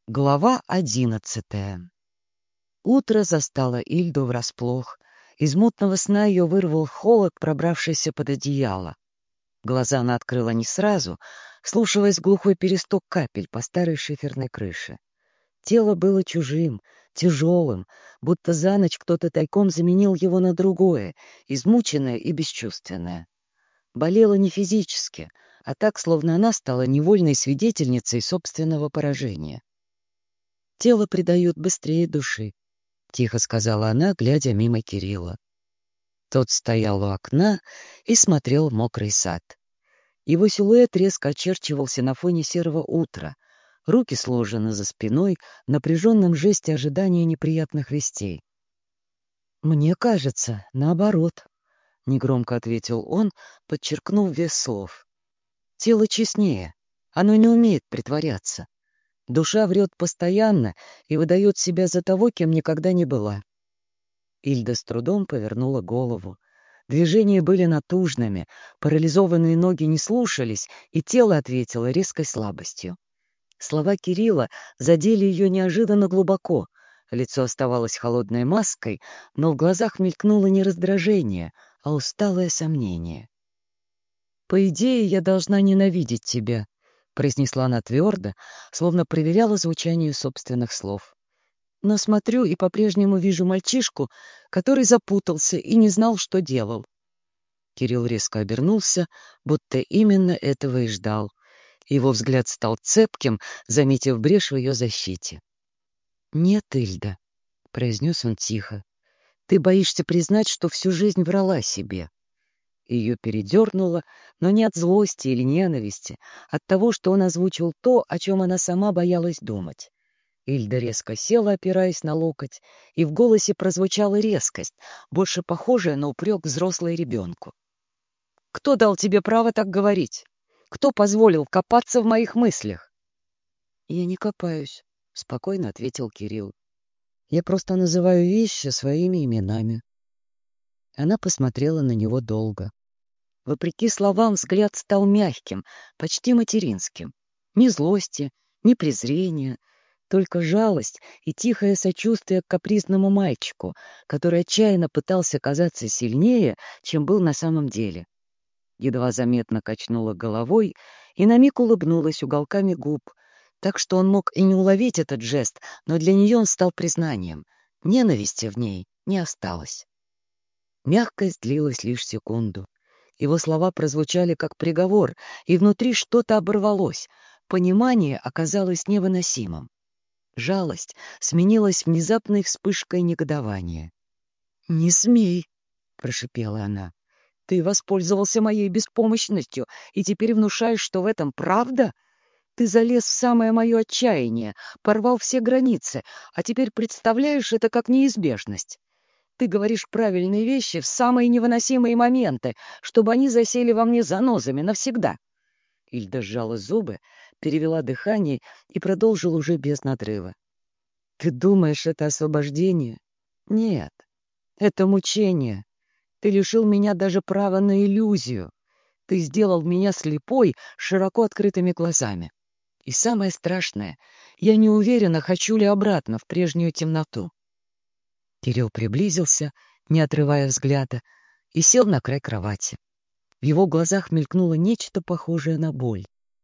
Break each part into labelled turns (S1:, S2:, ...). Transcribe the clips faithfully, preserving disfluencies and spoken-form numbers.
S1: Глава одиннадцатая. Утро застало Ильду врасплох. Из мутного сна ее вырвал холод, пробравшийся под одеяло. Глаза она открыла не сразу, слушаясь глухой перестук капель по старой шиферной крыше. Тело было чужим, тяжелым, будто за ночь кто-то тайком заменил его на другое, измученное и бесчувственное. Болело не физически, а так, словно она стала невольной свидетельницей собственного поражения. «Тело предает быстрее души», — тихо сказала она, глядя мимо Кирилла. Тот стоял у окна и смотрел в мокрый сад. Его силуэт резко очерчивался на фоне серого утра, руки сложены за спиной в напряженном жесте ожидания неприятных вестей. «Мне кажется, наоборот», — негромко ответил он, подчеркнув вес слов. «Тело честнее, оно не умеет притворяться. Душа врет постоянно и выдает себя за того, кем никогда не была». Ильда с трудом повернула голову. Движения были натужными, парализованные ноги не слушались, и тело ответило резкой слабостью. Слова Кирилла задели ее неожиданно глубоко. Лицо оставалось холодной маской, но в глазах мелькнуло не раздражение, а усталое сомнение. «По идее, я должна ненавидеть тебя», — произнесла она твердо, словно проверяла звучание собственных слов. «Но смотрю и по-прежнему вижу мальчишку, который запутался и не знал, что делал». Кирилл резко обернулся, будто именно этого и ждал. Его взгляд стал цепким, заметив брешь в ее защите. «Нет, Ильда», — произнес он тихо, — «ты боишься признать, что всю жизнь врала себе». Ее передернуло, но не от злости или ненависти, от того, что он озвучил то, о чем она сама боялась думать. Ильда резко села, опираясь на локоть, и в голосе прозвучала резкость, больше похожая на упрек взрослой ребенку. «Кто дал тебе право так говорить? Кто позволил копаться в моих мыслях?» «Я не копаюсь», — спокойно ответил Кирилл. «Я просто называю вещи своими именами». Она посмотрела на него долго. Вопреки словам, взгляд стал мягким, почти материнским. Ни злости, ни презрения, только жалость и тихое сочувствие к капризному мальчику, который отчаянно пытался казаться сильнее, чем был на самом деле. Едва заметно качнула головой и на миг улыбнулась уголками губ, так что он мог и не уловить этот жест, но для нее он стал признанием. Ненависти в ней не осталось. Мягкость длилась лишь секунду. Его слова прозвучали как приговор, и внутри что-то оборвалось. Понимание оказалось невыносимым. Жалость сменилась внезапной вспышкой негодования. «Не смей!» — прошипела она. «Ты воспользовался моей беспомощностью и теперь внушаешь, что в этом правда? Ты залез в самое мое отчаяние, порвал все границы, а теперь представляешь это как неизбежность. Ты говоришь правильные вещи в самые невыносимые моменты, чтобы они засели во мне занозами навсегда». Ильда сжала зубы, перевела дыхание и продолжила уже без надрыва. «Ты думаешь, это освобождение? Нет, это мучение. Ты лишил меня даже права на иллюзию. Ты сделал меня слепой, с широко открытыми глазами. И самое страшное, я не уверена, хочу ли обратно в прежнюю темноту». Кирилл приблизился, не отрывая взгляда, и сел на край кровати. В его глазах мелькнуло нечто похожее на боль.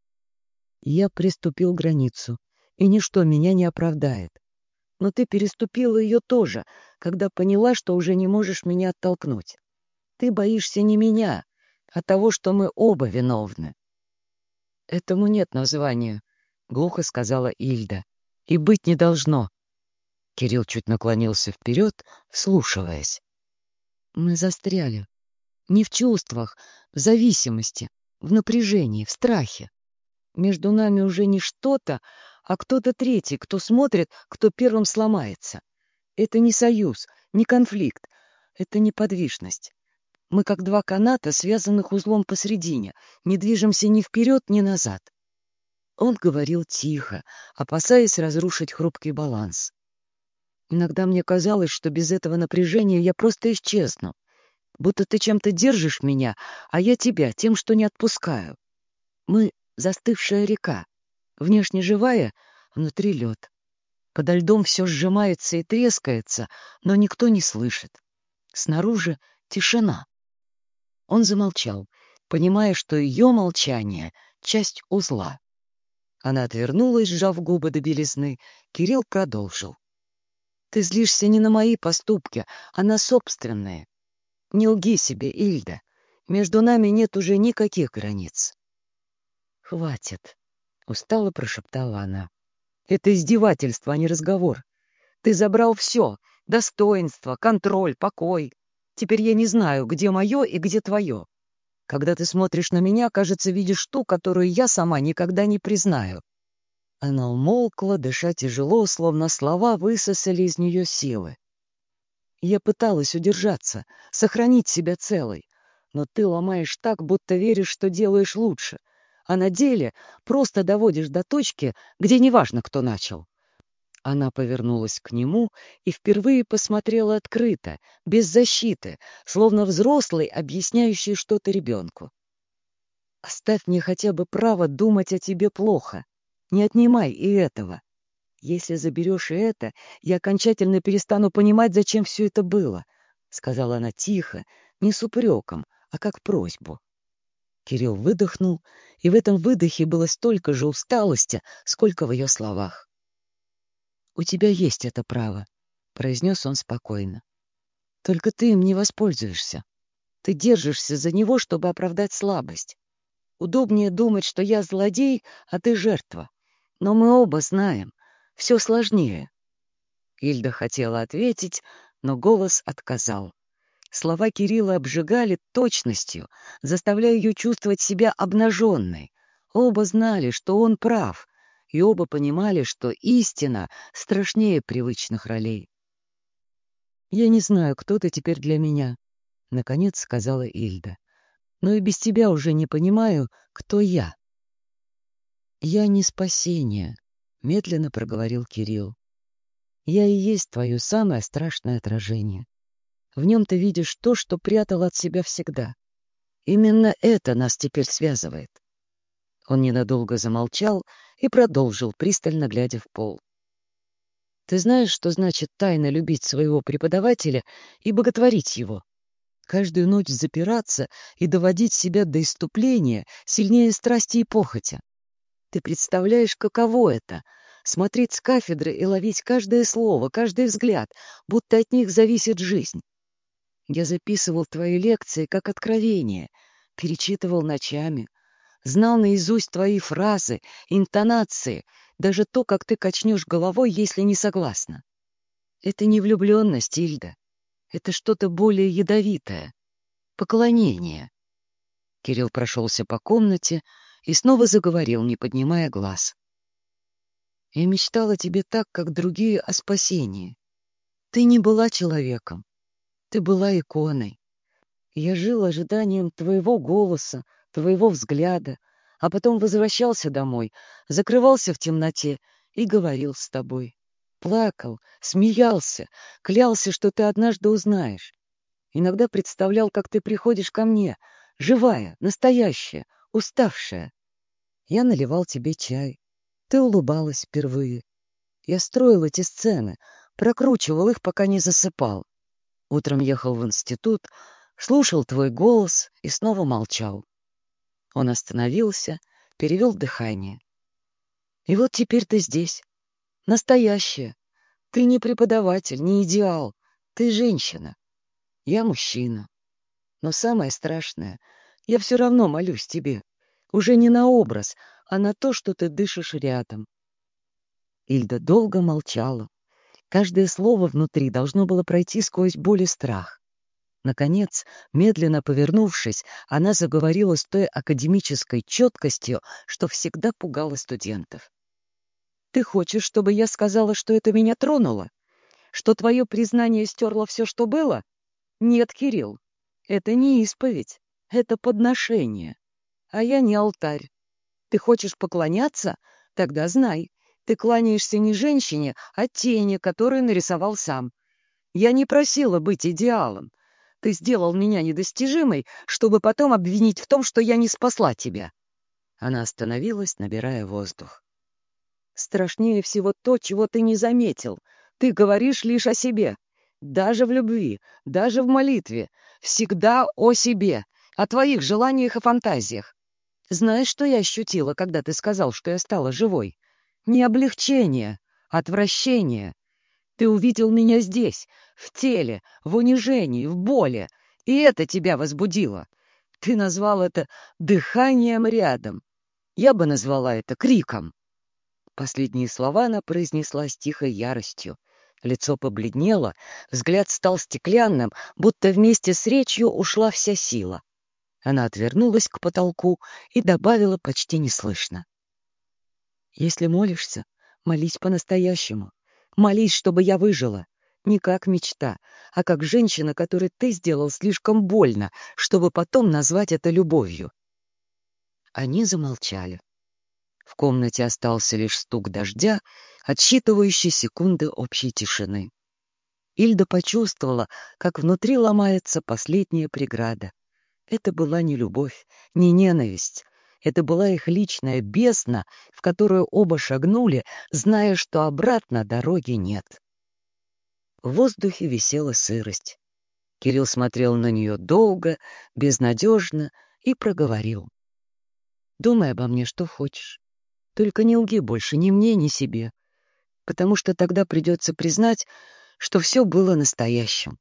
S1: «Я приступил границу, и ничто меня не оправдает. Но ты переступила ее тоже, когда поняла, что уже не можешь меня оттолкнуть. Ты боишься не меня, а того, что мы оба виновны». «Этому нет названия», — глухо сказала Ильда. «И быть не должно». Кирилл чуть наклонился вперед, вслушиваясь. «Мы застряли. Не в чувствах, в зависимости, в напряжении, в страхе. Между нами уже не что-то, а кто-то третий, кто смотрит, кто первым сломается. Это не союз, не конфликт, это неподвижность. Мы как два каната, связанных узлом посредине, не движемся ни вперед, ни назад». Он говорил тихо, опасаясь разрушить хрупкий баланс. «Иногда мне казалось, что без этого напряжения я просто исчезну. Будто ты чем-то держишь меня, а я тебя тем, что не отпускаю. Мы — застывшая река, внешне живая, внутри лед. Подо льдом все сжимается и трескается, но никто не слышит. Снаружи тишина. Он замолчал, понимая, что ее молчание — часть узла. Она отвернулась, сжав губы до белизны. Кирилл продолжил. «Ты злишься не на мои поступки, а на собственные. Не лги себе, Ильда. Между нами нет уже никаких границ». «Хватит», — устало прошептала она. «Это издевательство, а не разговор. Ты забрал все — достоинство, контроль, покой. Теперь я не знаю, где мое и где твое. Когда ты смотришь на меня, кажется, видишь ту, которую я сама никогда не признаю». Она умолкла, дыша тяжело, словно слова высосали из нее силы. «Я пыталась удержаться, сохранить себя целой, но ты ломаешь так, будто веришь, что делаешь лучше, а на деле просто доводишь до точки, где неважно, кто начал». Она повернулась к нему и впервые посмотрела открыто, без защиты, словно взрослый, объясняющий что-то ребенку. «Оставь мне хотя бы право думать о тебе плохо. Не отнимай и этого. Если заберешь и это, я окончательно перестану понимать, зачем все это было», — сказала она тихо, не с упреком, а как просьбу. Кирилл выдохнул, и в этом выдохе было столько же усталости, сколько в ее словах. «У тебя есть это право», — произнес он спокойно. «Только ты им не воспользуешься. Ты держишься за него, чтобы оправдать слабость. Удобнее думать, что я злодей, а ты жертва. Но мы оба знаем, все сложнее». Ильда хотела ответить, но голос отказал. Слова Кирилла обжигали точностью, заставляя ее чувствовать себя обнаженной. Оба знали, что он прав, и оба понимали, что истина страшнее привычных ролей. «Я не знаю, кто ты теперь для меня», — наконец сказала Ильда. «Но и без тебя уже не понимаю, кто я». «Я не спасение», — медленно проговорил Кирилл. «Я и есть твое самое страшное отражение. В нем ты видишь то, что прятал от себя всегда. Именно это нас теперь связывает». Он ненадолго замолчал и продолжил, пристально глядя в пол. «Ты знаешь, что значит тайно любить своего преподавателя и боготворить его? Каждую ночь запираться и доводить себя до исступления сильнее страсти и похоти. Ты представляешь, каково это — смотреть с кафедры и ловить каждое слово, каждый взгляд, будто от них зависит жизнь. Я записывал твои лекции как откровение, перечитывал ночами, знал наизусть твои фразы, интонации, даже то, как ты качнешь головой, если не согласна. Это не влюбленность, Ильда. Это что-то более ядовитое. Поклонение». Кирилл прошелся по комнате и снова заговорил, не поднимая глаз. «Я мечтала о тебе так, как другие, о спасении. Ты не была человеком. Ты была иконой. Я жил ожиданием твоего голоса, твоего взгляда, а потом возвращался домой, закрывался в темноте и говорил с тобой. Плакал, смеялся, клялся, что ты однажды узнаешь. Иногда представлял, как ты приходишь ко мне, живая, настоящая, уставшая. Я наливал тебе чай. Ты улыбалась впервые. Я строил эти сцены, прокручивал их, пока не засыпал. Утром ехал в институт, слушал твой голос и снова молчал». Он остановился, перевел дыхание. «И вот теперь ты здесь. Настоящая. Ты не преподаватель, не идеал. Ты женщина. Я мужчина. Но самое страшное, я все равно молюсь тебе. Уже не на образ, а на то, что ты дышишь рядом». Ильда долго молчала. Каждое слово внутри должно было пройти сквозь боль и страх. Наконец, медленно повернувшись, она заговорила с той академической четкостью, что всегда пугала студентов. «Ты хочешь, чтобы я сказала, что это меня тронуло? Что твое признание стерло все, что было? Нет, Кирилл, это не исповедь, это подношение. А я не алтарь. Ты хочешь поклоняться? Тогда знай, ты кланяешься не женщине, а тени, которую нарисовал сам. Я не просила быть идеалом. Ты сделал меня недостижимой, чтобы потом обвинить в том, что я не спасла тебя». Она остановилась, набирая воздух. Страшнее всего то, чего ты не заметил. Ты говоришь лишь о себе. Даже в любви, даже в молитве. Всегда о себе, о твоих желаниях и фантазиях. Знаешь, что я ощутила, когда ты сказал, что я стала живой? Не облегчение, а отвращение. Ты увидел меня здесь, в теле, в унижении, в боли, и это тебя возбудило. Ты назвал это дыханием рядом. Я бы назвала это криком. Последние слова она произнесла с тихой яростью. Лицо побледнело, взгляд стал стеклянным, будто вместе с речью ушла вся сила. Она отвернулась к потолку и добавила почти неслышно. «Если молишься, молись по-настоящему. Молись, чтобы я выжила. Не как мечта, а как женщина, которой ты сделал слишком больно, чтобы потом назвать это любовью». Они замолчали. В комнате остался лишь стук дождя, отсчитывающий секунды общей тишины. Ильда почувствовала, как внутри ломается последняя преграда. Это была не любовь, не ненависть. Это была их личная бездна, в которую оба шагнули, зная, что обратно дороги нет. В воздухе висела сырость. Кирилл смотрел на нее долго, безнадежно и проговорил. «Думай обо мне, что хочешь. Только не лги больше ни мне, ни себе, потому что тогда придется признать, что все было настоящим».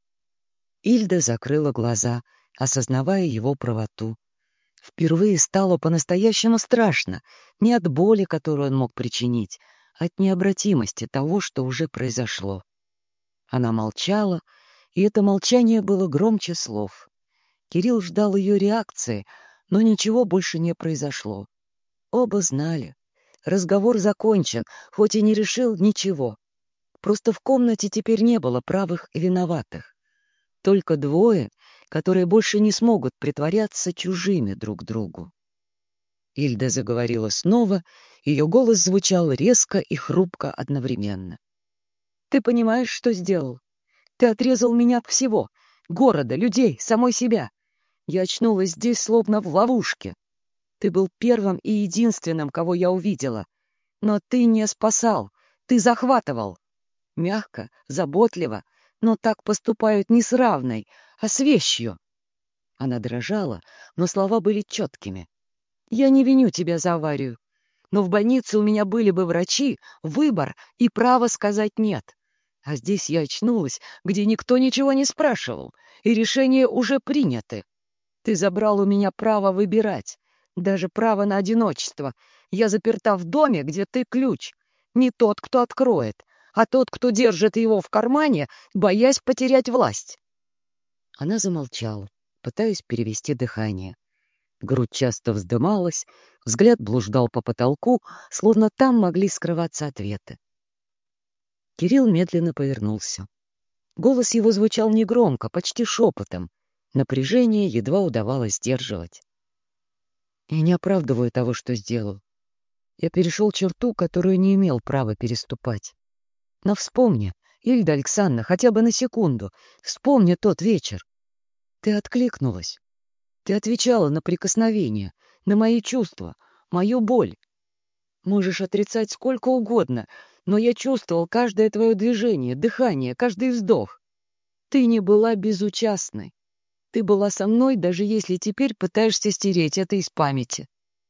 S1: Ильда закрыла глаза, осознавая его правоту. Впервые стало по-настоящему страшно, не от боли, которую он мог причинить, а от необратимости того, что уже произошло. Она молчала, и это молчание было громче слов. Кирилл ждал ее реакции, но ничего больше не произошло. Оба знали. Разговор закончен, хоть и не решил ничего. Просто в комнате теперь не было правых и виноватых. Только двое, которые больше не смогут притворяться чужими друг другу. Ильда заговорила снова, ее голос звучал резко и хрупко одновременно. «Ты понимаешь, что сделал? Ты отрезал меня от всего, города, людей, самой себя. Я очнулась здесь, словно в ловушке. Ты был первым и единственным, кого я увидела. Но ты не спасал, ты захватывал. Мягко, заботливо, но так поступают не с равной, а с вещью». Она дрожала, но слова были четкими. «Я не виню тебя за аварию, но в больнице у меня были бы врачи, выбор и право сказать «нет». А здесь я очнулась, где никто ничего не спрашивал, и решения уже приняты. Ты забрал у меня право выбирать, даже право на одиночество. Я заперта в доме, где ты ключ. Не тот, кто откроет, а тот, кто держит его в кармане, боясь потерять власть». Она замолчала, пытаясь перевести дыхание. Грудь часто вздымалась, взгляд блуждал по потолку, словно там могли скрываться ответы. Кирилл медленно повернулся. Голос его звучал негромко, почти шепотом. Напряжение едва удавалось сдерживать. «Я не оправдываю того, что сделал. Я перешел черту, которую не имел права переступать. Но вспомни, Ильда Александровна, хотя бы на секунду, вспомни тот вечер. Ты откликнулась. Ты отвечала на прикосновения, на мои чувства, мою боль. Можешь отрицать сколько угодно, но я чувствовал каждое твое движение, дыхание, каждый вздох. Ты не была безучастной. Ты была со мной, даже если теперь пытаешься стереть это из памяти».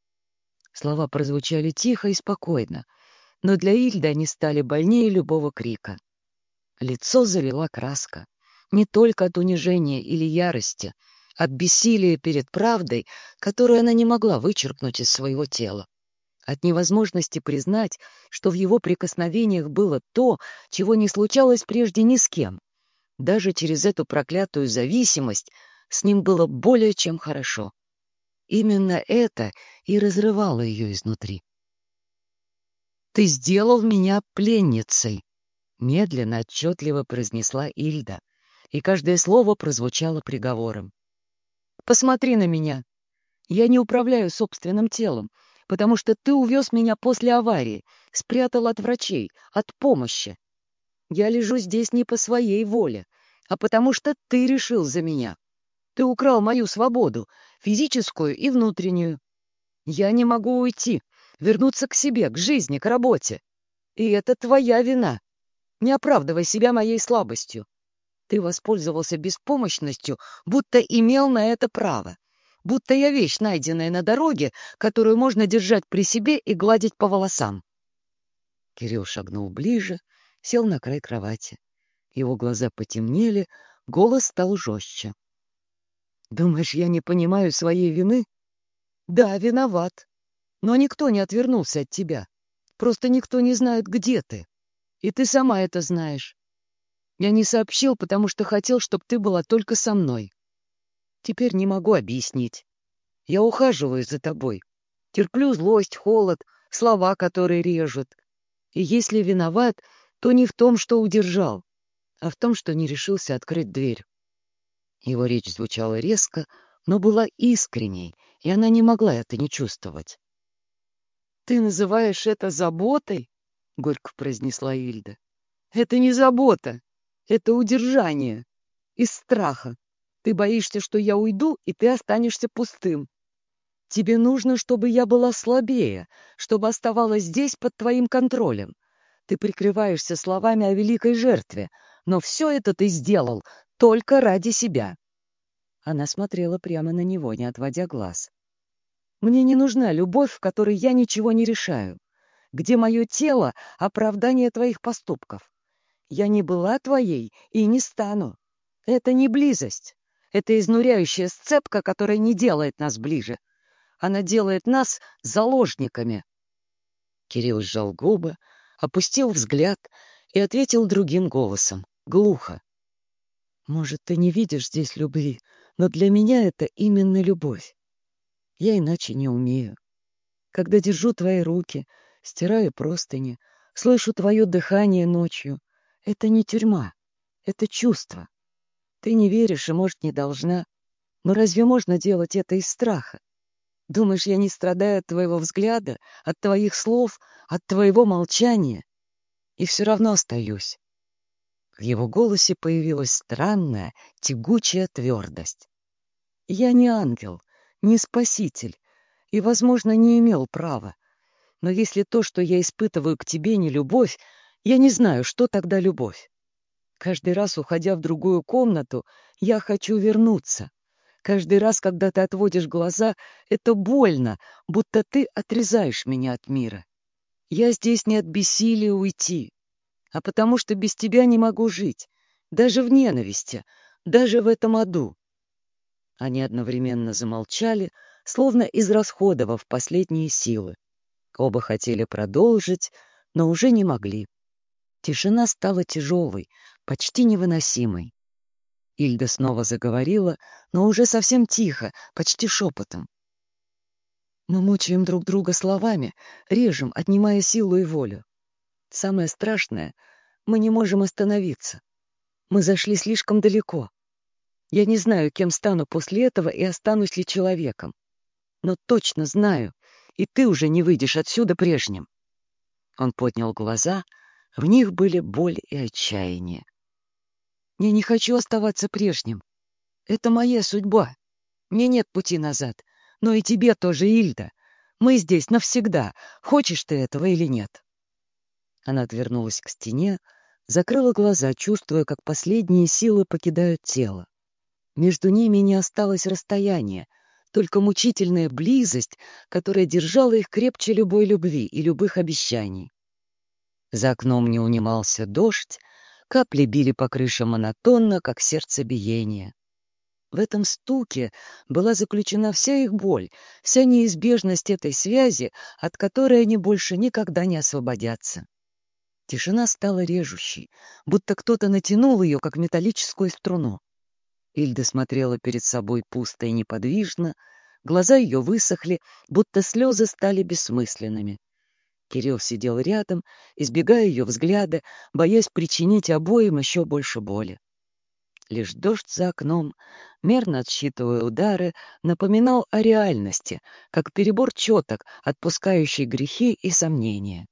S1: Слова прозвучали тихо и спокойно, но для Ильды они стали больнее любого крика. Лицо залила краска. Не только от унижения или ярости, от бессилия перед правдой, которую она не могла вычеркнуть из своего тела. От невозможности признать, что в его прикосновениях было то, чего не случалось прежде ни с кем. Даже через эту проклятую зависимость с ним было более чем хорошо. Именно это и разрывало ее изнутри. «Ты сделал меня пленницей», — медленно, отчетливо произнесла Ильда, и каждое слово прозвучало приговором. «Посмотри на меня. Я не управляю собственным телом, потому что ты увез меня после аварии, спрятал от врачей, от помощи. Я лежу здесь не по своей воле, а потому что ты решил за меня. Ты украл мою свободу, физическую и внутреннюю. Я не могу уйти, вернуться к себе, к жизни, к работе. И это твоя вина. Не оправдывай себя моей слабостью. Ты воспользовался беспомощностью, будто имел на это право. Будто я вещь, найденная на дороге, которую можно держать при себе и гладить по волосам. Кирилл шагнул ближе, сел на край кровати. Его глаза потемнели, голос стал жестче. «Думаешь, я не понимаю своей вины? Да, виноват. Но никто не отвернулся от тебя. Просто никто не знает, где ты. И ты сама это знаешь. Я не сообщил, потому что хотел, чтобы ты была только со мной. Теперь не могу объяснить. Я ухаживаю за тобой. Терплю злость, холод, слова, которые режут. И если виноват, то не в том, что удержал, а в том, что не решился открыть дверь». Его речь звучала резко, но была искренней, и она не могла это не чувствовать. «Ты называешь это заботой?» — горько произнесла Ильда. «Это не забота, это удержание. Из страха. Ты боишься, что я уйду, и ты останешься пустым. Тебе нужно, чтобы я была слабее, чтобы оставалась здесь под твоим контролем. Ты прикрываешься словами о великой жертве, но все это ты сделал только ради себя». Она смотрела прямо на него, не отводя глаз. «Мне не нужна любовь, в которой я ничего не решаю, где мое тело — оправдание твоих поступков. Я не была твоей и не стану. Это не близость. Это изнуряющая сцепка, которая не делает нас ближе. Она делает нас заложниками». Кирилл сжал губы, опустил взгляд и ответил другим голосом, глухо. «Может, ты не видишь здесь любви, но для меня это именно любовь. Я иначе не умею. Когда держу твои руки, стираю простыни, слышу твое дыхание ночью, это не тюрьма, это чувство. Ты не веришь и, может, не должна, но разве можно делать это из страха? Думаешь, я не страдаю от твоего взгляда, от твоих слов, от твоего молчания? И все равно остаюсь». В его голосе появилась странная, тягучая твердость. «Я не ангел, не спаситель, и, возможно, не имел права. Но если то, что я испытываю к тебе, не любовь, я не знаю, что тогда любовь. Каждый раз, уходя в другую комнату, я хочу вернуться. Каждый раз, когда ты отводишь глаза, это больно, будто ты отрезаешь меня от мира. Я здесь не от бессилия уйти, а потому что без тебя не могу жить, даже в ненависти, даже в этом аду». Они одновременно замолчали, словно израсходовав последние силы. Оба хотели продолжить, но уже не могли. Тишина стала тяжелой, почти невыносимой. Ильда снова заговорила, но уже совсем тихо, почти шепотом. «Мы мучаем друг друга словами, режем, отнимая силу и волю. Самое страшное — мы не можем остановиться. Мы зашли слишком далеко. Я не знаю, кем стану после этого и останусь ли человеком. Но точно знаю, и ты уже не выйдешь отсюда прежним». Он поднял глаза, в них были боль и отчаяние. «Я не хочу оставаться прежним. Это моя судьба. Мне нет пути назад. Но и тебе тоже, Ильда. Мы здесь навсегда, хочешь ты этого или нет». Она отвернулась к стене, закрыла глаза, чувствуя, как последние силы покидают тело. Между ними не осталось расстояния, только мучительная близость, которая держала их крепче любой любви и любых обещаний. За окном не унимался дождь, капли били по крыше монотонно, как сердцебиение. В этом стуке была заключена вся их боль, вся неизбежность этой связи, от которой они больше никогда не освободятся. Тишина стала режущей, будто кто-то натянул ее, как металлическую струну. Ильда смотрела перед собой пусто и неподвижно, глаза ее высохли, будто слезы стали бессмысленными. Кирилл сидел рядом, избегая ее взгляда, боясь причинить обоим еще больше боли. Лишь дождь за окном, мерно отсчитывая удары, напоминал о реальности, как перебор четок, отпускающий грехи и сомнения.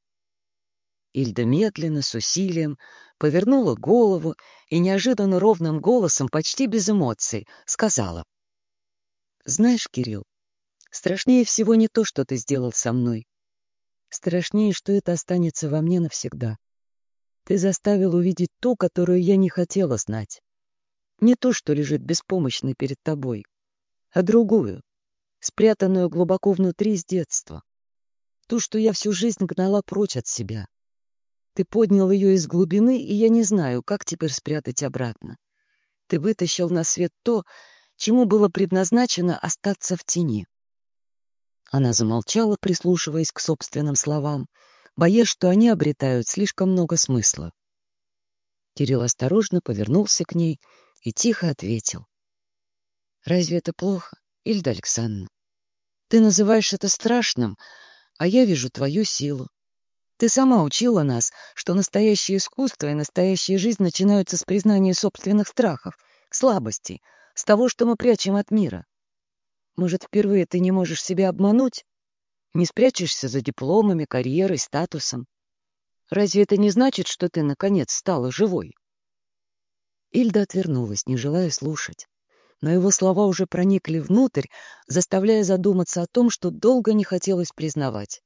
S1: Ильда медленно, с усилием, повернула голову и неожиданно ровным голосом, почти без эмоций, сказала: «Знаешь, Кирилл, страшнее всего не то, что ты сделал со мной. Страшнее, что это останется во мне навсегда. Ты заставил увидеть ту, которую я не хотела знать. Не ту, что лежит беспомощной перед тобой, а другую, спрятанную глубоко внутри с детства. Ту, что я всю жизнь гнала прочь от себя. Ты поднял ее из глубины, и я не знаю, как теперь спрятать обратно. Ты вытащил на свет то, чему было предназначено остаться в тени. Она замолчала, прислушиваясь к собственным словам, боясь, что они обретают слишком много смысла. Кирилл осторожно повернулся к ней и тихо ответил. «Разве это плохо, Ильда Александровна? Ты называешь это страшным, а я вижу твою силу. Ты сама учила нас, что настоящее искусство и настоящая жизнь начинаются с признания собственных страхов, слабостей, с того, что мы прячем от мира. Может, впервые ты не можешь себя обмануть? Не спрячешься за дипломами, карьерой, статусом? Разве это не значит, что ты, наконец, стала живой?» Ильда отвернулась, не желая слушать. Но его слова уже проникли внутрь, заставляя задуматься о том, что долго не хотелось признавать.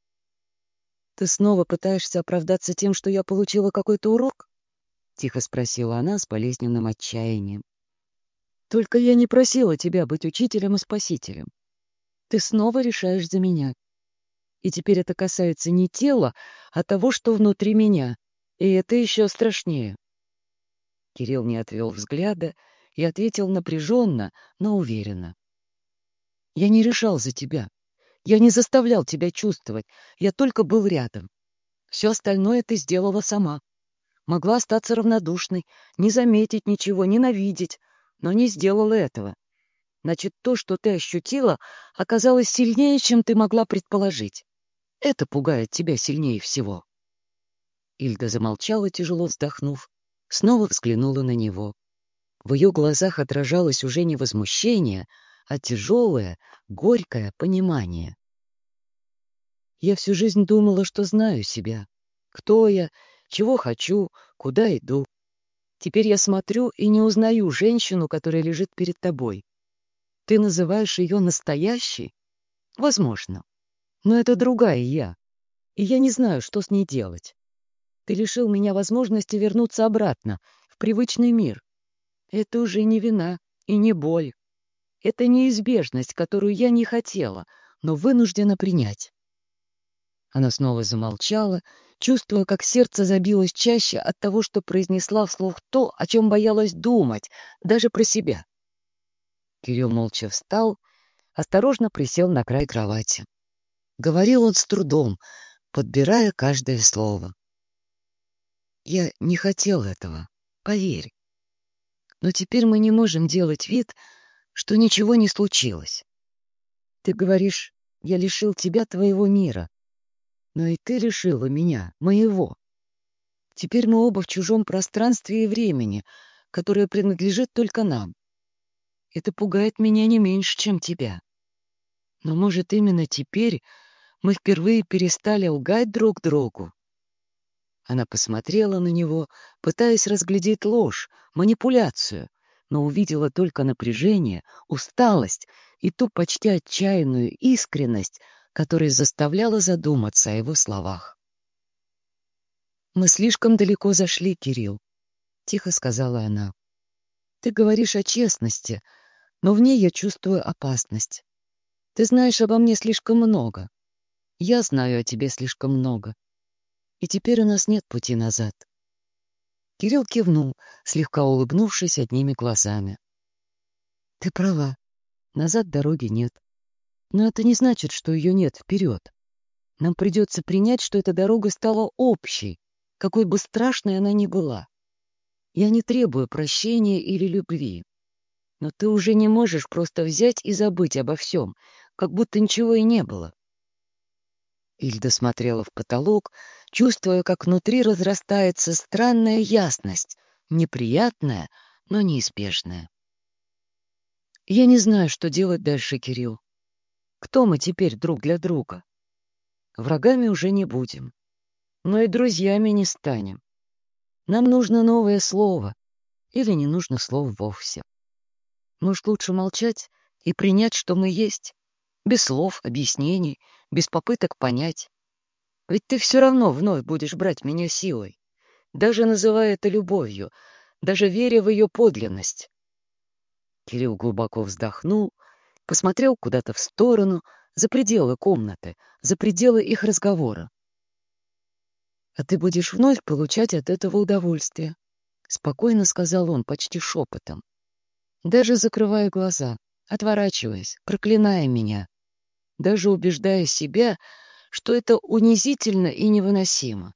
S1: «Ты снова пытаешься оправдаться тем, что я получила какой-то урок?» — тихо спросила она с болезненным отчаянием. «Только я не просила тебя быть учителем и спасителем. Ты снова решаешь за меня. И теперь это касается не тела, а того, что внутри меня. И это еще страшнее». Кирилл не отвел взгляда и ответил напряженно, но уверенно. «Я не решал за тебя. Я не заставлял тебя чувствовать. Я только был рядом. Все остальное ты сделала сама. Могла остаться равнодушной, не заметить ничего, ненавидеть, но не сделала этого. Значит, то, что ты ощутила, оказалось сильнее, чем ты могла предположить. Это пугает тебя сильнее всего». Ильда замолчала, тяжело вздохнув, снова взглянула на него. В ее глазах отражалось уже не возмущение, а тяжелое, горькое понимание. «Я всю жизнь думала, что знаю себя. Кто я, чего хочу, куда иду. Теперь я смотрю и не узнаю женщину, которая лежит перед тобой. Ты называешь ее настоящей? Возможно. Но это другая я, и я не знаю, что с ней делать. Ты лишил меня возможности вернуться обратно, в привычный мир. Это уже не вина и не боль. Это неизбежность, которую я не хотела, но вынуждена принять». Она снова замолчала, чувствуя, как сердце забилось чаще от того, что произнесла вслух то, о чем боялась думать, даже про себя. Кирилл молча встал, осторожно присел на край кровати. Говорил он с трудом, подбирая каждое слово. «Я не хотел этого, поверь. Но теперь мы не можем делать вид, что ничего не случилось. Ты говоришь, я лишил тебя твоего мира. Но и ты лишила меня, моего. Теперь мы оба в чужом пространстве и времени, которое принадлежит только нам. Это пугает меня не меньше, чем тебя. Но, может, именно теперь мы впервые перестали лгать друг другу?» Она посмотрела на него, пытаясь разглядеть ложь, манипуляцию, но увидела только напряжение, усталость и ту почти отчаянную искренность, которая заставляла задуматься о его словах. «Мы слишком далеко зашли, Кирилл», — тихо сказала она. «Ты говоришь о честности, но в ней я чувствую опасность. Ты знаешь обо мне слишком много. Я знаю о тебе слишком много. И теперь у нас нет пути назад». Кирилл кивнул, слегка улыбнувшись одними глазами. «Ты права. Назад дороги нет. Но это не значит, что ее нет вперед. Нам придется принять, что эта дорога стала общей, какой бы страшной она ни была. Я не требую прощения или любви. Но ты уже не можешь просто взять и забыть обо всем, как будто ничего и не было». Ильда смотрела в потолок, чувствуя, как внутри разрастается странная ясность, неприятная, но неизбежная. «Я не знаю, что делать дальше, Кирилл. Кто мы теперь друг для друга? Врагами уже не будем, но и друзьями не станем. Нам нужно новое слово, или не нужно слов вовсе. Может, лучше молчать и принять, что мы есть, без слов, объяснений, без попыток понять. Ведь ты все равно вновь будешь брать меня силой, даже называя это любовью, даже веря в ее подлинность. Кирилл глубоко вздохнул, посмотрел куда-то в сторону, за пределы комнаты, за пределы их разговора. «А ты будешь вновь получать от этого удовольствие», — спокойно сказал он, почти шепотом, даже закрывая глаза, отворачиваясь, проклиная меня, даже убеждая себя, что это унизительно и невыносимо.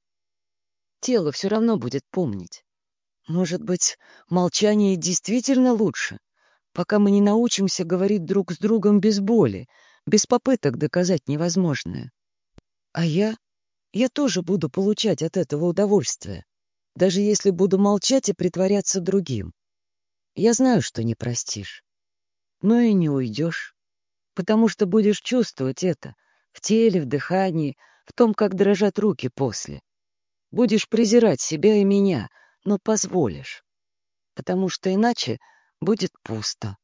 S1: Тело все равно будет помнить. Может быть, молчание действительно лучше, пока мы не научимся говорить друг с другом без боли, без попыток доказать невозможное. А я, я тоже буду получать от этого удовольствие, даже если буду молчать и притворяться другим. Я знаю, что не простишь, но и не уйдешь, потому что будешь чувствовать это в теле, в дыхании, в том, как дрожат руки после. Будешь презирать себя и меня, но позволишь, потому что иначе будет пусто.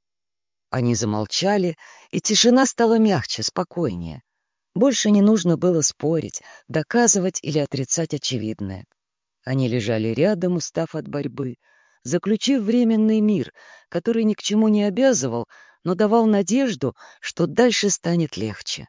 S1: Они замолчали, и тишина стала мягче, спокойнее. Больше не нужно было спорить, доказывать или отрицать очевидное. Они лежали рядом, устав от борьбы, заключив временный мир, который ни к чему не обязывал, но давал надежду, что дальше станет легче.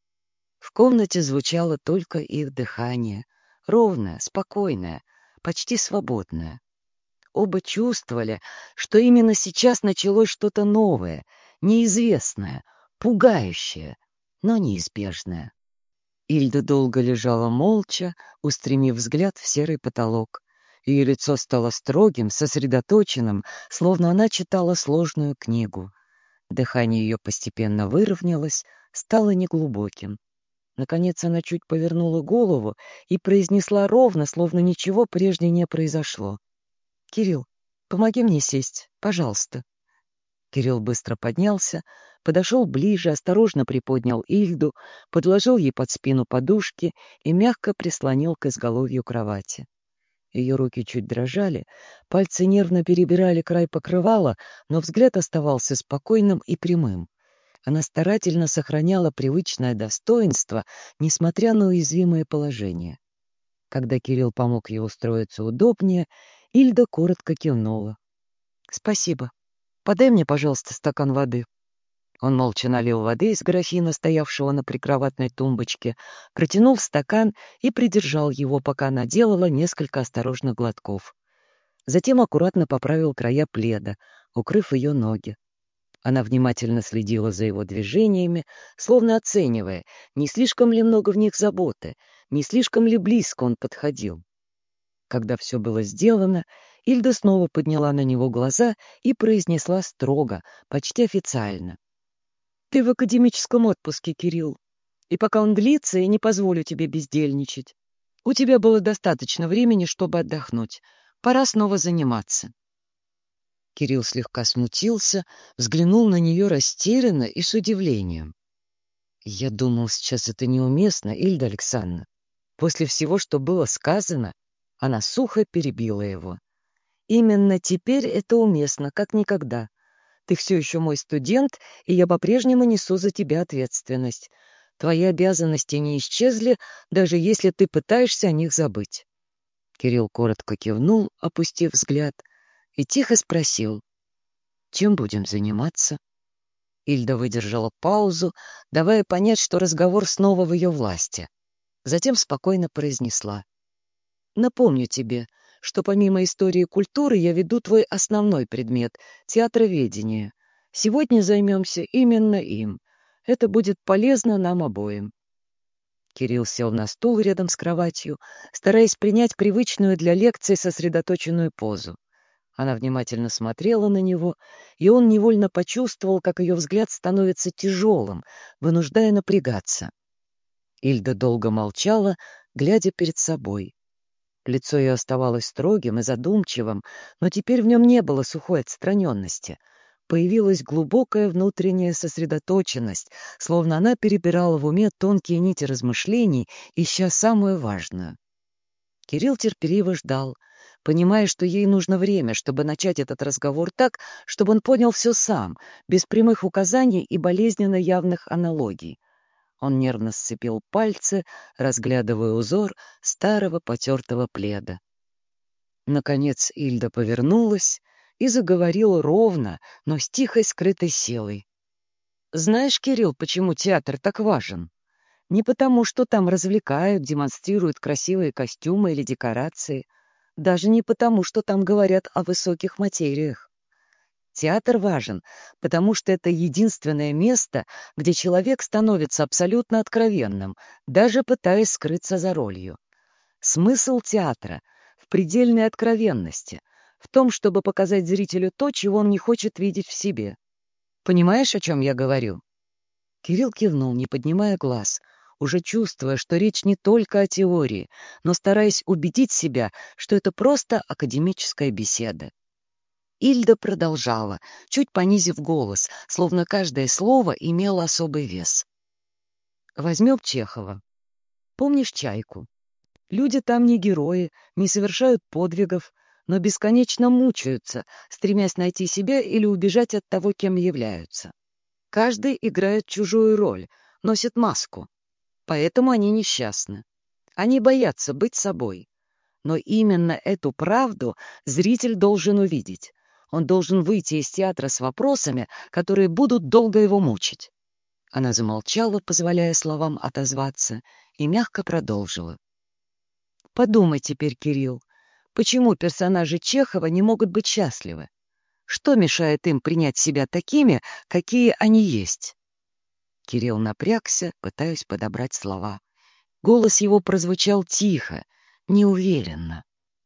S1: В комнате звучало только их дыхание, ровное, спокойное, почти свободное. Оба чувствовали, что именно сейчас началось что-то новое, неизвестное, пугающее, но неизбежное. Ильда долго лежала молча, устремив взгляд в серый потолок. Ее лицо стало строгим, сосредоточенным, словно она читала сложную книгу. Дыхание ее постепенно выровнялось, стало неглубоким. Наконец она чуть повернула голову и произнесла ровно, словно ничего прежде не произошло. «Кирилл, помоги мне сесть, пожалуйста». Кирилл быстро поднялся, подошел ближе, осторожно приподнял Ильду, подложил ей под спину подушки и мягко прислонил к изголовью кровати. Ее руки чуть дрожали, пальцы нервно перебирали край покрывала, но взгляд оставался спокойным и прямым. Она старательно сохраняла привычное достоинство, несмотря на уязвимое положение. Когда Кирилл помог ей устроиться удобнее, Ильда коротко кивнула. «Спасибо. Подай мне, пожалуйста, стакан воды». Он молча налил воды из графина, стоявшего на прикроватной тумбочке, протянул стакан и придержал его, пока она делала несколько осторожных глотков. Затем аккуратно поправил края пледа, укрыв ее ноги. Она внимательно следила за его движениями, словно оценивая, не слишком ли много в них заботы, не слишком ли близко он подходил. Когда все было сделано, Ильда снова подняла на него глаза и произнесла строго, почти официально. «Ты в академическом отпуске, Кирилл, и пока он длится, я не позволю тебе бездельничать. У тебя было достаточно времени, чтобы отдохнуть. Пора снова заниматься». Кирилл слегка смутился, взглянул на нее растерянно и с удивлением. «Я думал, сейчас это неуместно, Ильда Александровна. После всего, что было сказано...» Она сухо перебила его. «Именно теперь это уместно, как никогда. Ты все еще мой студент, и я по-прежнему несу за тебя ответственность. Твои обязанности не исчезли, даже если ты пытаешься о них забыть». Кирилл коротко кивнул, опустив взгляд, и тихо спросил: «Чем будем заниматься?» Ильда выдержала паузу, давая понять, что разговор снова в ее власти. Затем спокойно произнесла: «Напомню тебе, что помимо истории культуры я веду твой основной предмет — театроведение. Сегодня займемся именно им. Это будет полезно нам обоим». Кирилл сел на стул рядом с кроватью, стараясь принять привычную для лекции сосредоточенную позу. Она внимательно смотрела на него, и он невольно почувствовал, как ее взгляд становится тяжелым, вынуждая напрягаться. Ильда долго молчала, глядя перед собой. Лицо ее оставалось строгим и задумчивым, но теперь в нем не было сухой отстраненности. Появилась глубокая внутренняя сосредоточенность, словно она перебирала в уме тонкие нити размышлений, ища самую важную. Кирилл терпеливо ждал, понимая, что ей нужно время, чтобы начать этот разговор так, чтобы он понял все сам, без прямых указаний и болезненно явных аналогий. Он нервно сцепил пальцы, разглядывая узор старого потертого пледа. Наконец Ильда повернулась и заговорила ровно, но с тихой скрытой силой. «Знаешь, Кирилл, почему театр так важен? Не потому, что там развлекают, демонстрируют красивые костюмы или декорации, даже не потому, что там говорят о высоких материях. Театр важен, потому что это единственное место, где человек становится абсолютно откровенным, даже пытаясь скрыться за ролью. Смысл театра в предельной откровенности, в том, чтобы показать зрителю то, чего он не хочет видеть в себе. Понимаешь, о чем я говорю?» Кирилл кивнул, не поднимая глаз, уже чувствуя, что речь не только о теории, но стараясь убедить себя, что это просто академическая беседа. Ильда продолжала, чуть понизив голос, словно каждое слово имело особый вес. «Возьмем Чехова. Помнишь «Чайку»? Люди там не герои, не совершают подвигов, но бесконечно мучаются, стремясь найти себя или убежать от того, кем являются. Каждый играет чужую роль, носит маску. Поэтому они несчастны. Они боятся быть собой. Но именно эту правду зритель должен увидеть. Он должен выйти из театра с вопросами, которые будут долго его мучить». Она замолчала, позволяя словам отозваться, и мягко продолжила. «Подумай теперь, Кирилл, почему персонажи Чехова не могут быть счастливы? Что мешает им принять себя такими, какие они есть?» Кирилл напрягся, пытаясь подобрать слова. Голос его прозвучал тихо, неуверенно.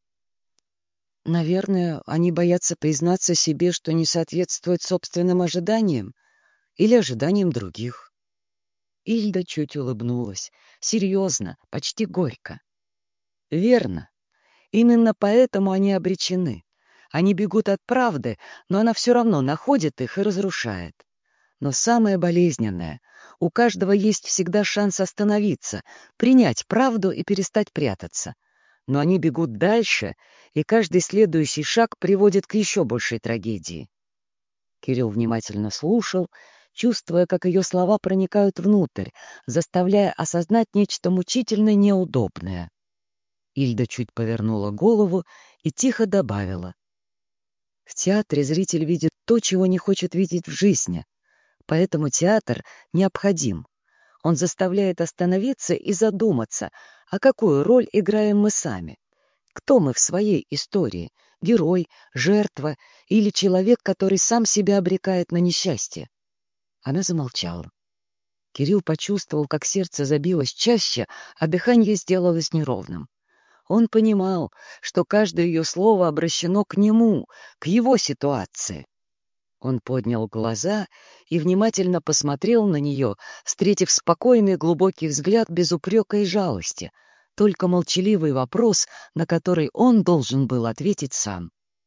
S1: «Наверное, они боятся признаться себе, что не соответствует собственным ожиданиям или ожиданиям других». Ильда чуть улыбнулась, серьезно, почти горько. «Верно. Именно поэтому они обречены. Они бегут от правды, но она все равно находит их и разрушает. Но самое болезненное — у каждого есть всегда шанс остановиться, принять правду и перестать прятаться. Но они бегут дальше, и каждый следующий шаг приводит к еще большей трагедии». Кирилл внимательно слушал, чувствуя, как ее слова проникают внутрь, заставляя осознать нечто мучительно неудобное. Ильда чуть повернула голову и тихо добавила. «В театре зритель видит то, чего не хочет видеть в жизни. Поэтому театр необходим. Он заставляет остановиться и задуматься, а какую роль играем мы сами. Кто мы в своей истории? Герой, жертва или человек, который сам себя обрекает на несчастье?» Она замолчала. Кирилл почувствовал, как сердце забилось чаще, а дыхание сделалось неровным. Он понимал, что каждое ее слово обращено к нему, к его ситуации. Он поднял глаза и внимательно посмотрел на нее, встретив спокойный глубокий взгляд без упрека и жалости, только молчаливый вопрос, на который он должен был ответить сам.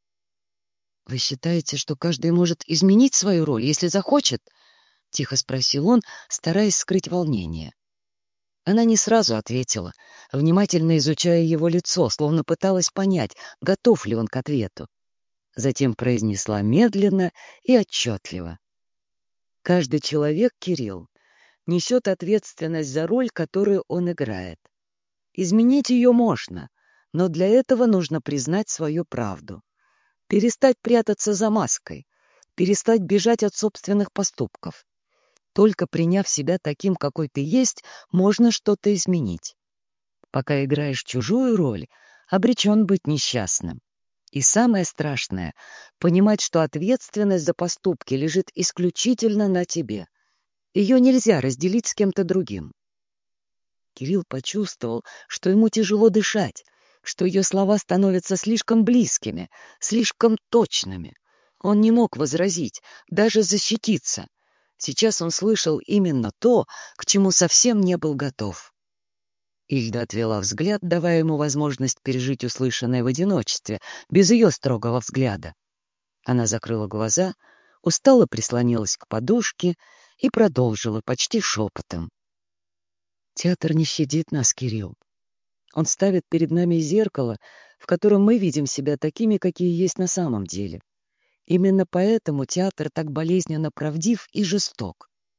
S1: «Вы считаете, что каждый может изменить свою роль, если захочет?» — тихо спросил он, стараясь скрыть волнение. Она не сразу ответила, внимательно изучая его лицо, словно пыталась понять, готов ли он к ответу. Затем произнесла медленно и отчетливо. «Каждый человек, Кирилл, несет ответственность за роль, которую он играет. Изменить ее можно, но для этого нужно признать свою правду. Перестать прятаться за маской, перестать бежать от собственных поступков. Только приняв себя таким, какой ты есть, можно что-то изменить. Пока играешь чужую роль, обречен быть несчастным. И самое страшное — понимать, что ответственность за поступки лежит исключительно на тебе. Ее нельзя разделить с кем-то другим». Кирилл почувствовал, что ему тяжело дышать, что ее слова становятся слишком близкими, слишком точными. Он не мог возразить, даже защититься. Сейчас он слышал именно то, к чему совсем не был готов. Ильда отвела взгляд, давая ему возможность пережить услышанное в одиночестве, без ее строгого взгляда. Она закрыла глаза, устало прислонилась к подушке и продолжила почти шепотом. «Театр не щадит нас, Кирилл. Он ставит перед нами зеркало, в котором мы видим себя такими, какие есть на самом деле. Именно поэтому театр так болезненно правдив и жесток.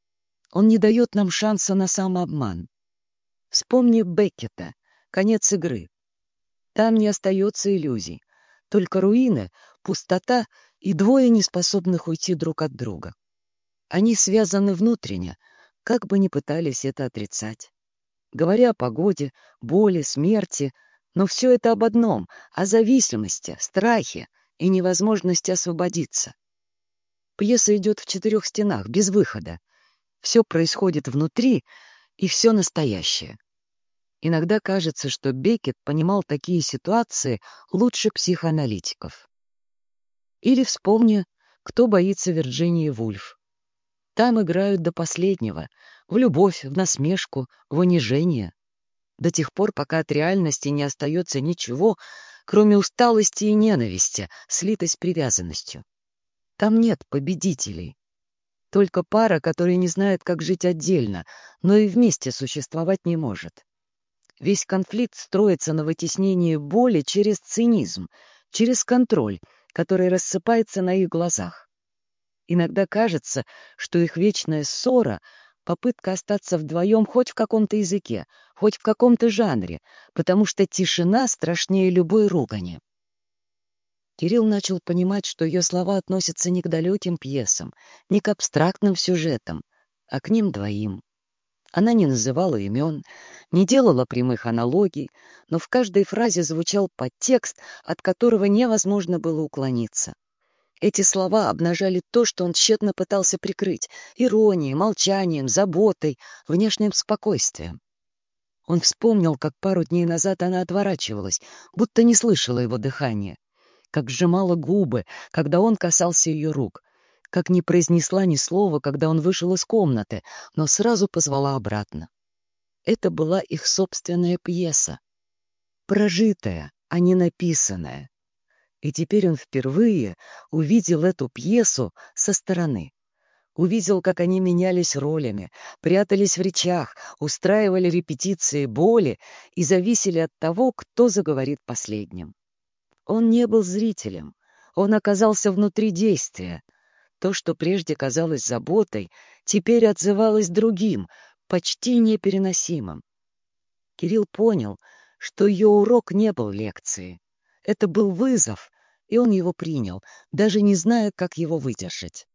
S1: Он не дает нам шанса на самообман. Вспомни Беккета, конец игры. Там не остается иллюзий, только руины, пустота и двое неспособных уйти друг от друга. Они связаны внутренне, как бы ни пытались это отрицать. Говоря о погоде, боли, смерти, но все это об одном — о зависимости, страхе и невозможности освободиться. Пьеса идет в четырех стенах, без выхода. Все происходит внутри, и все настоящее. Иногда кажется, что Беккет понимал такие ситуации лучше психоаналитиков. Или вспомни, кто боится Вирджинии Вульф. Там играют до последнего, в любовь, в насмешку, в унижение. До тех пор, пока от реальности не остается ничего, кроме усталости и ненависти, слитой с привязанностью. Там нет победителей. Только пара, которая не знает, как жить отдельно, но и вместе существовать не может. Весь конфликт строится на вытеснении боли через цинизм, через контроль, который рассыпается на их глазах. Иногда кажется, что их вечная ссора — попытка остаться вдвоем хоть в каком-то языке, хоть в каком-то жанре, потому что тишина страшнее любой ругани. Кирилл начал понимать, что ее слова относятся не к далеким пьесам, не к абстрактным сюжетам, а к ним двоим. Она не называла имен, не делала прямых аналогий, но в каждой фразе звучал подтекст, от которого невозможно было уклониться. Эти слова обнажали то, что он тщетно пытался прикрыть — иронией, молчанием, заботой, внешним спокойствием. Он вспомнил, как пару дней назад она отворачивалась, будто не слышала его дыхания, как сжимала губы, когда он касался ее рук, как не произнесла ни слова, когда он вышел из комнаты, но сразу позвала обратно. Это была их собственная пьеса, прожитая, а не написанная. И теперь он впервые увидел эту пьесу со стороны. Увидел, как они менялись ролями, прятались в речах, устраивали репетиции боли и зависели от того, кто заговорит последним. Он не был зрителем, он оказался внутри действия. То, что прежде казалось заботой, теперь отзывалось другим, почти непереносимым. Кирилл понял, что ее урок не был лекцией. Это был вызов, и он его принял, даже не зная, как его выдержать.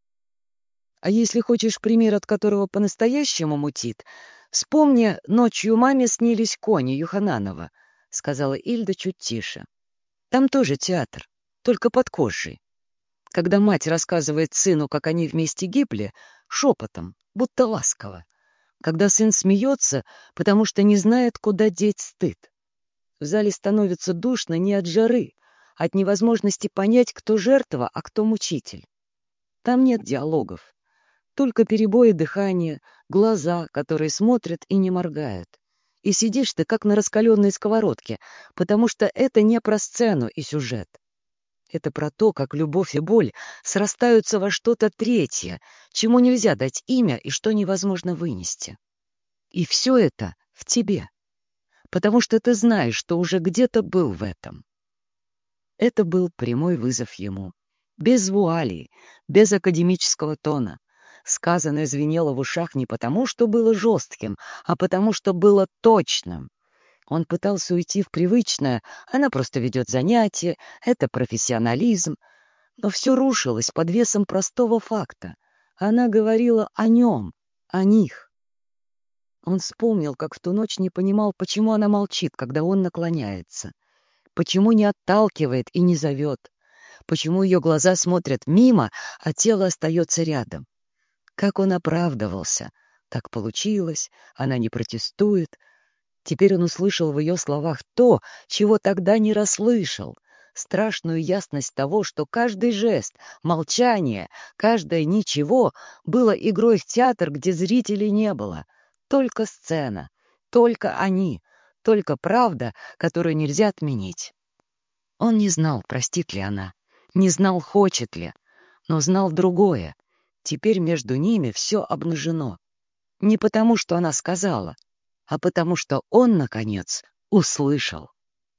S1: А если хочешь пример, от которого по-настоящему мутит, вспомни, ночью маме снились кони Юхананова, — сказала Ильда чуть тише. Там тоже театр, только под кожей. Когда мать рассказывает сыну, как они вместе гибли, шепотом, будто ласково. Когда сын смеется, потому что не знает, куда деть стыд. В зале становится душно не от жары, а от невозможности понять, кто жертва, а кто мучитель. Там нет диалогов, только перебои дыхания, глаза, которые смотрят и не моргают. И сидишь ты, как на раскаленной сковородке, потому что это не про сцену и сюжет. Это про то, как любовь и боль срастаются во что-то третье, чему нельзя дать имя и что невозможно вынести. И все это в тебе, потому что ты знаешь, что уже где-то был в этом. Это был прямой вызов ему, без вуалей, без академического тона. Сказанное звенело в ушах не потому, что было жестким, а потому, что было точным. Он пытался уйти в привычное, она просто ведет занятия, это профессионализм. Но все рушилось под весом простого факта. Она говорила о нем, о них. Он вспомнил, как в ту ночь не понимал, почему она молчит, когда он наклоняется, почему не отталкивает и не зовет, почему ее глаза смотрят мимо, а тело остается рядом. Как он оправдывался. Так получилось, она не протестует. Теперь он услышал в ее словах то, чего тогда не расслышал. Страшную ясность того, что каждый жест, молчание, каждое ничего было игрой в театр, где зрителей не было. Только сцена, только они, только правда, которую нельзя отменить. Он не знал, простит ли она, не знал, хочет ли, но знал другое. Теперь между ними все обнажено. Не потому, что она сказала, а потому что он, наконец, услышал.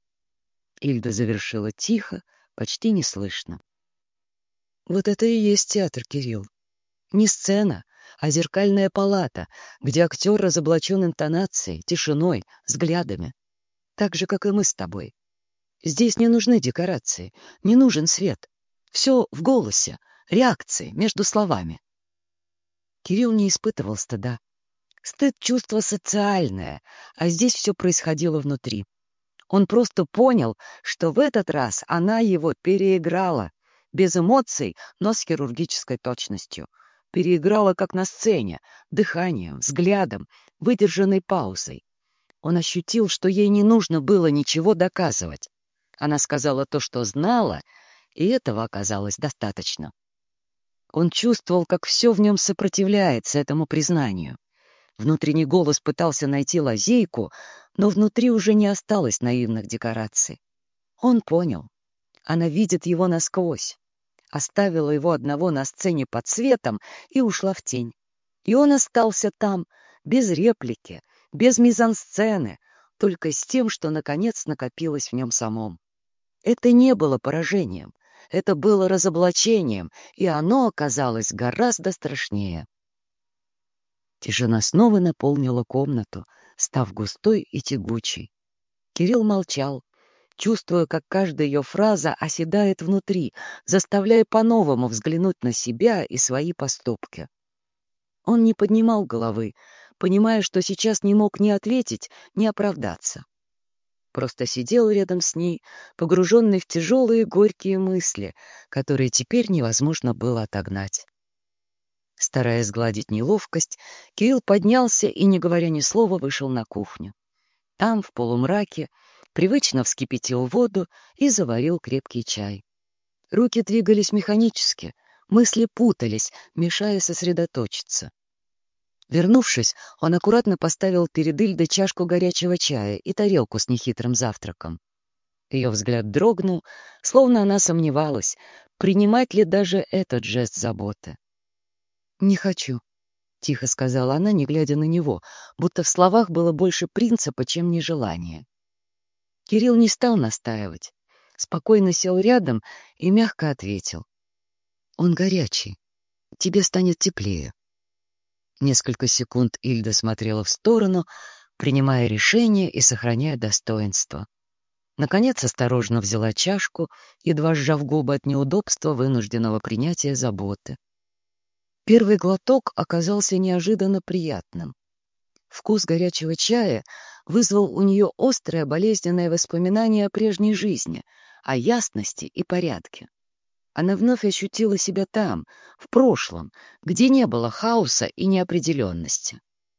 S1: Ильда завершила тихо, почти неслышно. Вот это и есть театр, Кирилл. Не сцена, а зеркальная палата, где актер разоблачен интонацией, тишиной, взглядами. Так же, как и мы с тобой. Здесь не нужны декорации, не нужен свет. Все в голосе, реакции, между словами. Кирилл не испытывал стыда. Стыд — чувство социальное, а здесь все происходило внутри. Он просто понял, что в этот раз она его переиграла. Без эмоций, но с хирургической точностью. Переиграла, как на сцене, дыханием, взглядом, выдержанной паузой. Он ощутил, что ей не нужно было ничего доказывать. Она сказала то, что знала, и этого оказалось достаточно. Он чувствовал, как все в нем сопротивляется этому признанию. Внутренний голос пытался найти лазейку, но внутри уже не осталось наивных декораций. Он понял. Она видит его насквозь. Оставила его одного на сцене под светом и ушла в тень. И он остался там, без реплики, без мизансцены, только с тем, что наконец накопилось в нем самом. Это не было поражением, это было разоблачением, и оно оказалось гораздо страшнее. Тишина снова наполнила комнату, став густой и тягучей. Кирилл молчал, чувствуя, как каждая ее фраза оседает внутри, заставляя по-новому взглянуть на себя и свои поступки. Он не поднимал головы, понимая, что сейчас не мог ни ответить, ни оправдаться. Просто сидел рядом с ней, погруженный в тяжелые горькие мысли, которые теперь невозможно было отогнать. Стараясь сгладить неловкость, Кирилл поднялся и, не говоря ни слова, вышел на кухню. Там, в полумраке, привычно вскипятил воду и заварил крепкий чай. Руки двигались механически, мысли путались, мешая сосредоточиться. Вернувшись, он аккуратно поставил перед Ильдой чашку горячего чая и тарелку с нехитрым завтраком. Ее взгляд дрогнул, словно она сомневалась, принимать ли даже этот жест заботы. «Не хочу», — тихо сказала она, не глядя на него, будто в словах было больше принципа, чем нежелания. Кирилл не стал настаивать, спокойно сел рядом и мягко ответил. «Он горячий. Тебе станет теплее». Несколько секунд Ильда смотрела в сторону, принимая решение и сохраняя достоинство. Наконец осторожно взяла чашку, едва сжав губы от неудобства вынужденного принятия заботы. Первый глоток оказался неожиданно приятным. Вкус горячего чая вызвал у нее острое болезненное воспоминание о прежней жизни, о ясности и порядке. Она вновь ощутила себя там, в прошлом, где не было хаоса и неопределенности.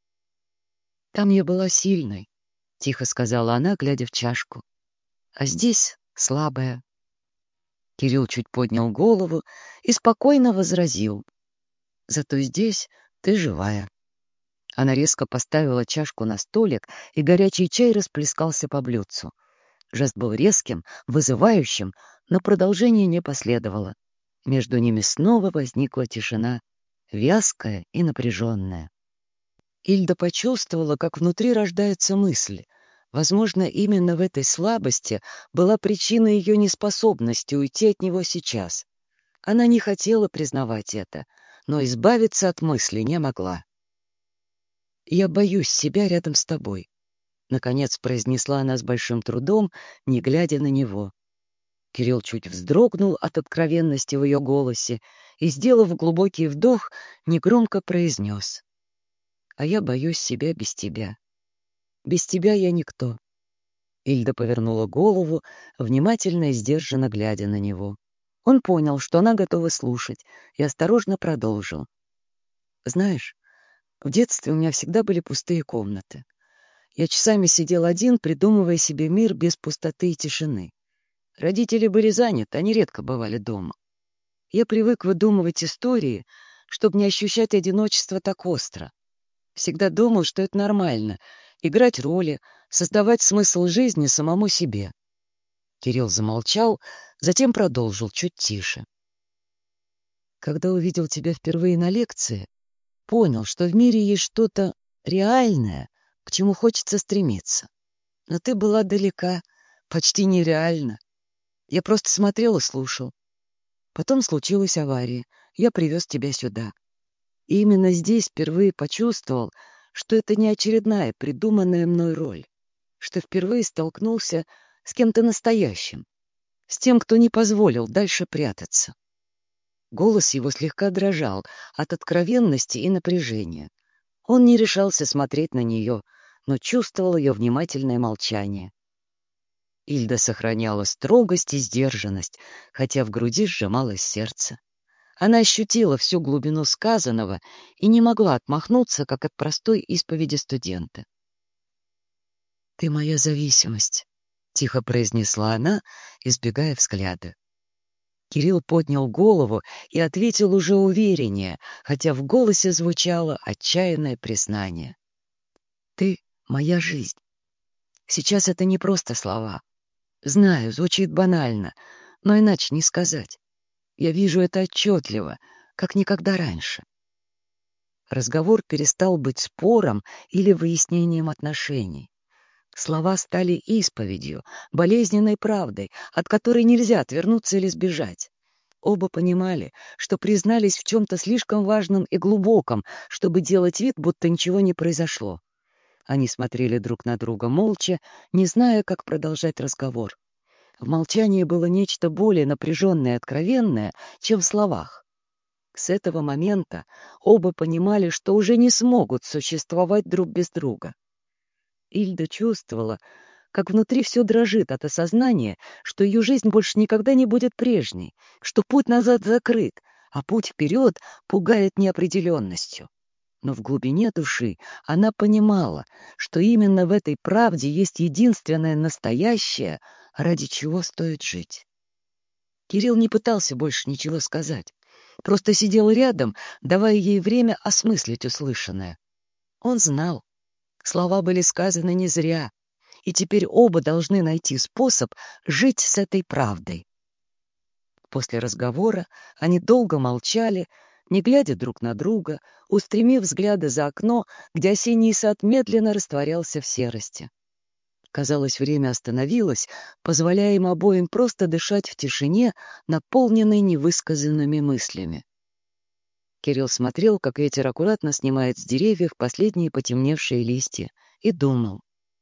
S1: «Там я была сильной», — тихо сказала она, глядя в чашку. «А здесь слабая». Кирилл чуть поднял голову и спокойно возразил. «Зато здесь ты живая». Она резко поставила чашку на столик, и горячий чай расплескался по блюдцу. Жест был резким, вызывающим, но продолжение не последовало. Между ними снова возникла тишина, вязкая и напряженная. Ильда почувствовала, как внутри рождается мысль. Возможно, именно в этой слабости была причина ее неспособности уйти от него сейчас. Она не хотела признавать это, но избавиться от мысли не могла. «Я боюсь себя рядом с тобой», — наконец произнесла она с большим трудом, не глядя на него. Кирилл чуть вздрогнул от откровенности в ее голосе и, сделав глубокий вдох, негромко произнес. «А я боюсь себя без тебя. Без тебя я никто». Ильда повернула голову, внимательно и сдержанно глядя на него. Он понял, что она готова слушать, и осторожно продолжил. «Знаешь, в детстве у меня всегда были пустые комнаты. Я часами сидел один, придумывая себе мир без пустоты и тишины. Родители были заняты, они редко бывали дома. Я привык выдумывать истории, чтобы не ощущать одиночество так остро. Всегда думал, что это нормально — играть роли, создавать смысл жизни самому себе». Кирилл замолчал, затем продолжил чуть тише. «Когда увидел тебя впервые на лекции, понял, что в мире есть что-то реальное, к чему хочется стремиться. Но ты была далека, почти нереально. Я просто смотрел и слушал. Потом случилась авария. Я привез тебя сюда. И именно здесь впервые почувствовал, что это не очередная придуманная мной роль, что впервые столкнулся с кем-то настоящим, с тем, кто не позволил дальше прятаться. Голос его слегка дрожал от откровенности и напряжения. Он не решался смотреть на нее, но чувствовал ее внимательное молчание. Ильда сохраняла строгость и сдержанность, хотя в груди сжималось сердце. Она ощутила всю глубину сказанного и не могла отмахнуться, как от простой исповеди студента. «Ты моя зависимость», — тихо произнесла она, избегая взгляда. Кирилл поднял голову и ответил уже увереннее, хотя в голосе звучало отчаянное признание. «Ты — моя жизнь. Сейчас это не просто слова. Знаю, звучит банально, но иначе не сказать. Я вижу это отчетливо, как никогда раньше». Разговор перестал быть спором или выяснением отношений. Слова стали исповедью, болезненной правдой, от которой нельзя отвернуться или сбежать. Оба понимали, что признались в чем-то слишком важном и глубоком, чтобы делать вид, будто ничего не произошло. Они смотрели друг на друга молча, не зная, как продолжать разговор. В молчании было нечто более напряженное и откровенное, чем в словах. С этого момента оба понимали, что уже не смогут существовать друг без друга. Ильда чувствовала, как внутри все дрожит от осознания, что ее жизнь больше никогда не будет прежней, что путь назад закрыт, а путь вперед пугает неопределенностью. Но в глубине души она понимала, что именно в этой правде есть единственное настоящее, ради чего стоит жить. Кирилл не пытался больше ничего сказать, просто сидел рядом, давая ей время осмыслить услышанное. Он знал. Слова были сказаны не зря, и теперь оба должны найти способ жить с этой правдой. После разговора они долго молчали, не глядя друг на друга, устремив взгляды за окно, где осенний сад медленно растворялся в серости. Казалось, время остановилось, позволяя им обоим просто дышать в тишине, наполненной невысказанными мыслями. Кирилл смотрел, как ветер аккуратно снимает с деревьев последние потемневшие листья, и думал.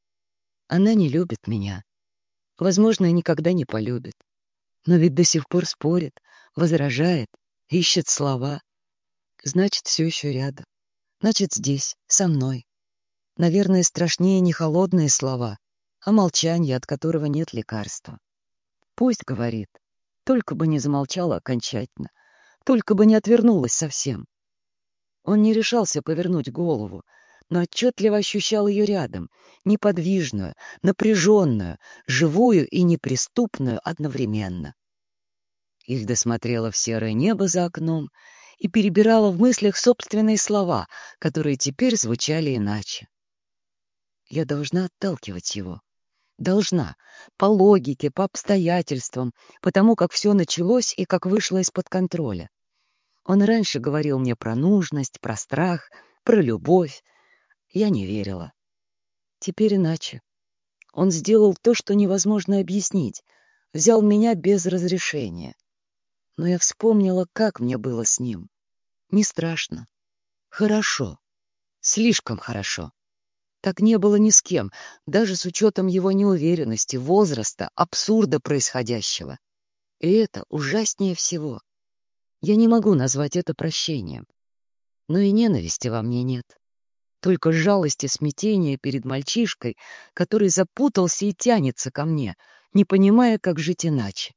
S1: Она не любит меня. Возможно, и никогда не полюбит. Но ведь до сих пор спорит, возражает, ищет слова. Значит, все еще рядом. Значит, здесь, со мной. Наверное, страшнее не холодные слова, а молчание, от которого нет лекарства. Пусть говорит, только бы не замолчала окончательно, только бы не отвернулась совсем. Он не решался повернуть голову, но отчетливо ощущал ее рядом, неподвижную, напряженную, живую и неприступную одновременно. Ильда смотрела в серое небо за окном и перебирала в мыслях собственные слова, которые теперь звучали иначе. «Я должна отталкивать его. Должна. По логике, по обстоятельствам, потому как все началось и как вышло из-под контроля. Он раньше говорил мне про нужность, про страх, про любовь. Я не верила. Теперь иначе. Он сделал то, что невозможно объяснить. Взял меня без разрешения. Но я вспомнила, как мне было с ним. Не страшно. Хорошо. Слишком хорошо. Так не было ни с кем, даже с учетом его неуверенности, возраста, абсурда происходящего. И это ужаснее всего. Я не могу назвать это прощением. Но и ненависти во мне нет. Только жалость и смятение перед мальчишкой, который запутался и тянется ко мне, не понимая, как жить иначе.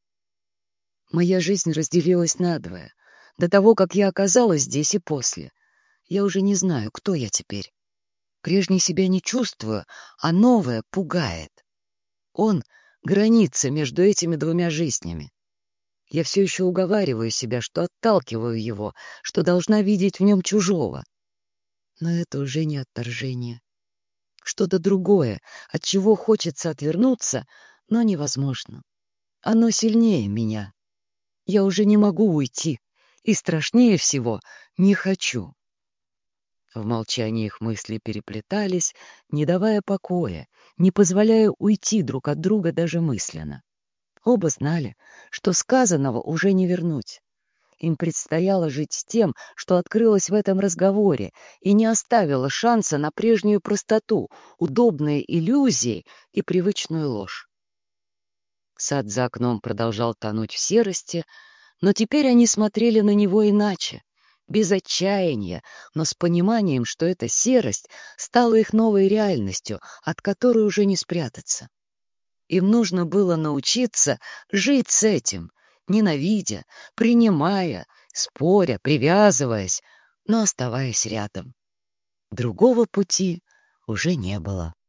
S1: Моя жизнь разделилась надвое. До того, как я оказалась здесь и после. Я уже не знаю, кто я теперь. Прежней себя не чувствую, а новое пугает. Он — граница между этими двумя жизнями. Я все еще уговариваю себя, что отталкиваю его, что должна видеть в нем чужого. Но это уже не отторжение. Что-то другое, от чего хочется отвернуться, но невозможно. Оно сильнее меня. Я уже не могу уйти, и страшнее всего не хочу. В молчании их мысли переплетались, не давая покоя, не позволяя уйти друг от друга даже мысленно. Оба знали, что сказанного уже не вернуть. им предстояло жить с тем, что открылось в этом разговоре, и не оставило шанса на прежнюю простоту, удобные иллюзии и привычную ложь. Сад за окном продолжал тонуть в серости, но теперь они смотрели на него иначе, без отчаяния, но с пониманием, что эта серость стала их новой реальностью, от которой уже не спрятаться. Им нужно было научиться жить с этим, ненавидя, принимая, споря, привязываясь, но оставаясь рядом. Другого пути уже не было.